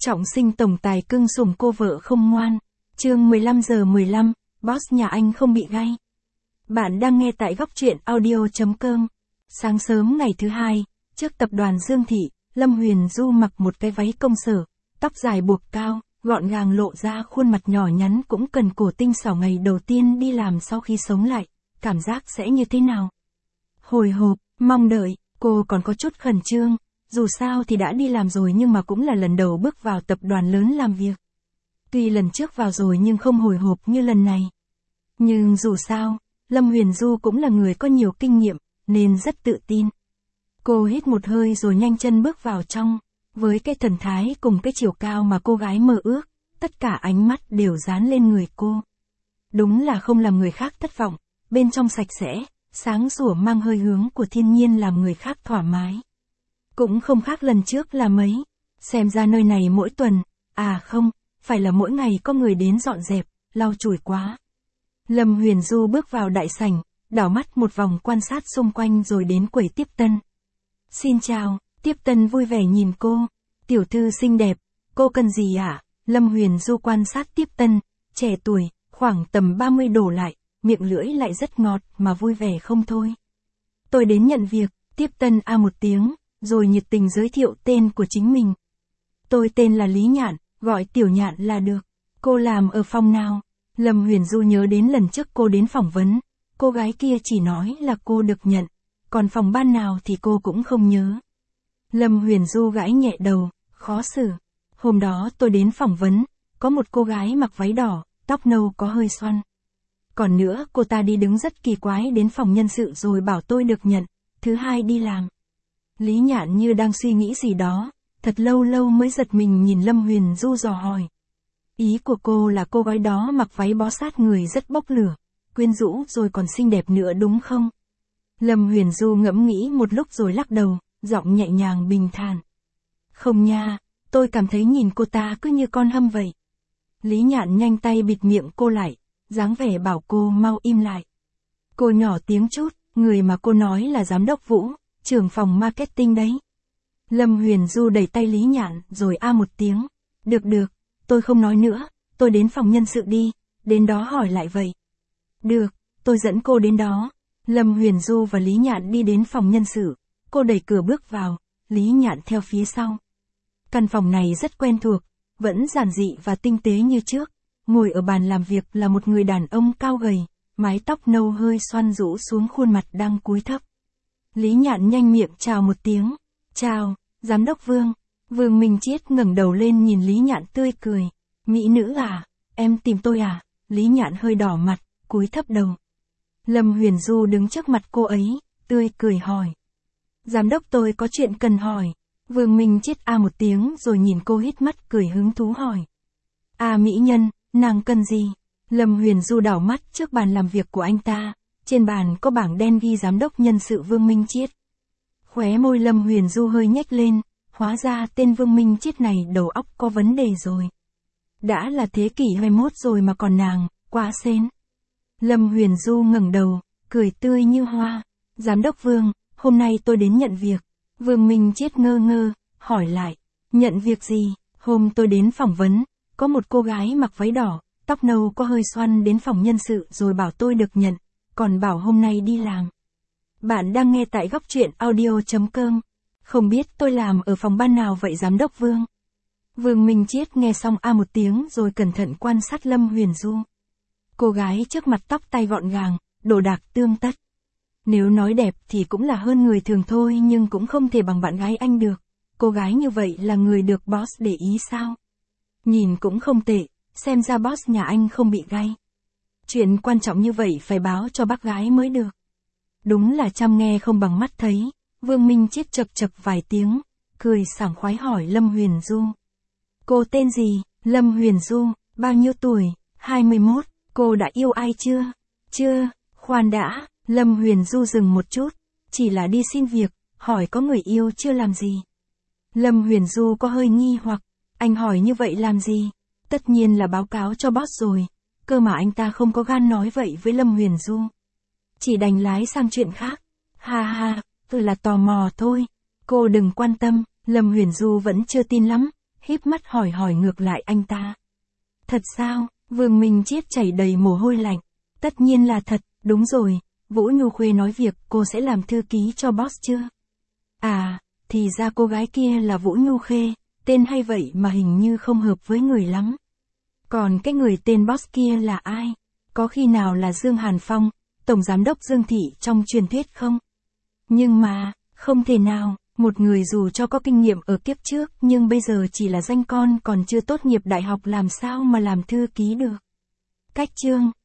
Trọng sinh tổng tài cưng sủng cô vợ không ngoan. Chương 15:15, boss nhà anh không bị gay. Bạn đang nghe tại góc truyện audio.com. Sáng sớm ngày thứ hai, trước tập đoàn Dương Thị, Lâm Huyền Du mặc một cái váy công sở, tóc dài buộc cao, gọn gàng lộ ra khuôn mặt nhỏ nhắn cũng cần cổ tinh xảo. Ngày đầu tiên đi làm sau khi sống lại, cảm giác sẽ như thế nào? Hồi hộp, mong đợi, cô còn có chút khẩn trương. Dù sao thì đã đi làm rồi nhưng mà cũng là lần đầu bước vào tập đoàn lớn làm việc. Tuy lần trước vào rồi nhưng không hồi hộp như lần này. Nhưng dù sao, Lâm Huyền Du cũng là người có nhiều kinh nghiệm, nên rất tự tin. Cô hít một hơi rồi nhanh chân bước vào trong, với cái thần thái cùng cái chiều cao mà cô gái mơ ước, tất cả ánh mắt đều dán lên người cô. Đúng là không làm người khác thất vọng, bên trong sạch sẽ, sáng sủa mang hơi hướng của thiên nhiên làm người khác thoải mái. Cũng không khác lần trước là mấy, xem ra nơi này mỗi tuần, không, phải là mỗi ngày có người đến dọn dẹp, lau chùi quá. Lâm Huyền Du bước vào đại sảnh, đảo mắt một vòng quan sát xung quanh rồi đến quầy tiếp tân. Xin chào, tiếp tân vui vẻ nhìn cô, tiểu thư xinh đẹp, cô cần gì ạ? Lâm Huyền Du quan sát tiếp tân, trẻ tuổi, khoảng tầm 30 đổ lại, miệng lưỡi lại rất ngọt mà vui vẻ không thôi. Tôi đến nhận việc, tiếp tân một tiếng, rồi nhiệt tình giới thiệu tên của chính mình. Tôi tên là Lý Nhạn, gọi tiểu Nhạn là được. Cô làm ở phòng nào? Lâm Huyền Du nhớ đến lần trước cô đến phỏng vấn, cô gái kia chỉ nói là cô được nhận, còn phòng ban nào thì cô cũng không nhớ. Lâm Huyền Du gãi nhẹ đầu, khó xử. Hôm đó tôi đến phỏng vấn, có một cô gái mặc váy đỏ, tóc nâu có hơi xoăn. Còn nữa cô ta đi đứng rất kỳ quái đến phòng nhân sự rồi bảo tôi được nhận, thứ hai đi làm. Lý Nhạn như đang suy nghĩ gì đó, thật lâu lâu mới giật mình nhìn Lâm Huyền Du dò hỏi. Ý của cô là cô gái đó mặc váy bó sát người rất bốc lửa, quyến rũ rồi còn xinh đẹp nữa đúng không? Lâm Huyền Du ngẫm nghĩ một lúc rồi lắc đầu, giọng nhẹ nhàng bình thản. Không nha, tôi cảm thấy nhìn cô ta cứ như con hâm vậy. Lý Nhạn nhanh tay bịt miệng cô lại, dáng vẻ bảo cô mau im lại. Cô nhỏ tiếng chút, người mà cô nói là giám đốc Vũ, trưởng phòng marketing đấy. Lâm Huyền Du đẩy tay Lý Nhạn rồi một tiếng. Được, tôi không nói nữa, tôi đến phòng nhân sự đi, đến đó hỏi lại vậy. Được, tôi dẫn cô đến đó. Lâm Huyền Du và Lý Nhạn đi đến phòng nhân sự, cô đẩy cửa bước vào, Lý Nhạn theo phía sau. Căn phòng này rất quen thuộc, vẫn giản dị và tinh tế như trước. Ngồi ở bàn làm việc là một người đàn ông cao gầy, mái tóc nâu hơi xoăn rũ xuống khuôn mặt đang cúi thấp. Lý Nhạn nhanh miệng chào một tiếng. Chào, giám đốc Vương. Vương Minh Chiết ngẩng đầu lên nhìn Lý Nhạn tươi cười. Mỹ nữ à, em tìm tôi à? Lý Nhạn hơi đỏ mặt, cúi thấp đầu. Lâm Huyền Du đứng trước mặt cô ấy, tươi cười hỏi. Giám đốc tôi có chuyện cần hỏi. Vương Minh Chiết một tiếng rồi nhìn cô hít mắt cười hứng thú hỏi. Mỹ nhân, nàng cần gì? Lâm Huyền Du đảo mắt trước bàn làm việc của anh ta. Trên bàn có bảng đen ghi giám đốc nhân sự Vương Minh Chiết. Khóe môi Lâm Huyền Du hơi nhếch lên, hóa ra tên Vương Minh Chiết này đầu óc có vấn đề rồi. Đã là thế kỷ 21 rồi mà còn nàng, quá sến. Lâm Huyền Du ngẩng đầu, cười tươi như hoa. Giám đốc Vương, hôm nay tôi đến nhận việc. Vương Minh Chiết ngơ ngơ, hỏi lại. Nhận việc gì? Hôm tôi đến phỏng vấn, có một cô gái mặc váy đỏ, tóc nâu có hơi xoăn đến phòng nhân sự rồi bảo tôi được nhận, còn bảo hôm nay đi làm. Bạn đang nghe tại góc truyện audio.com. Không biết tôi làm ở phòng ban nào vậy giám đốc Vương? Vương Minh Chiết nghe xong một tiếng rồi cẩn thận quan sát Lâm Huyền Du. Cô gái trước mặt tóc tai gọn gàng, đồ đạc tươm tất. Nếu nói đẹp thì cũng là hơn người thường thôi nhưng cũng không thể bằng bạn gái anh được. Cô gái như vậy là người được boss để ý sao? Nhìn cũng không tệ, xem ra boss nhà anh không bị gay. Chuyện quan trọng như vậy phải báo cho bác gái mới được. Đúng là chăm nghe không bằng mắt thấy. Vương Minh Chiết chậc chậc vài tiếng, cười sảng khoái hỏi Lâm Huyền Du. Cô tên gì? Lâm Huyền Du, bao nhiêu tuổi? 21, cô đã yêu ai chưa? Chưa, khoan đã. Lâm Huyền Du dừng một chút, chỉ là đi xin việc, hỏi có người yêu chưa làm gì. Lâm Huyền Du có hơi nghi hoặc, anh hỏi như vậy làm gì? Tất nhiên là báo cáo cho boss rồi, cơ mà anh ta không có gan nói vậy với Lâm Huyền Du. Chỉ đành lái sang chuyện khác. Ha, tôi là tò mò thôi. Cô đừng quan tâm, Lâm Huyền Du vẫn chưa tin lắm, híp mắt hỏi ngược lại anh ta. Thật sao? Vương Minh Chiết chảy đầy mồ hôi lạnh. Tất nhiên là thật, đúng rồi, Vũ Nhu Khuê nói việc cô sẽ làm thư ký cho boss chưa? À, thì ra cô gái kia là Vũ Nhu Khê, tên hay vậy mà hình như không hợp với người lắm. Còn cái người tên boss kia là ai? Có khi nào là Dương Hàn Phong, Tổng Giám đốc Dương Thị trong truyền thuyết không? Nhưng mà, không thể nào, một người dù cho có kinh nghiệm ở kiếp trước nhưng bây giờ chỉ là danh con còn chưa tốt nghiệp đại học làm sao mà làm thư ký được. Cách chương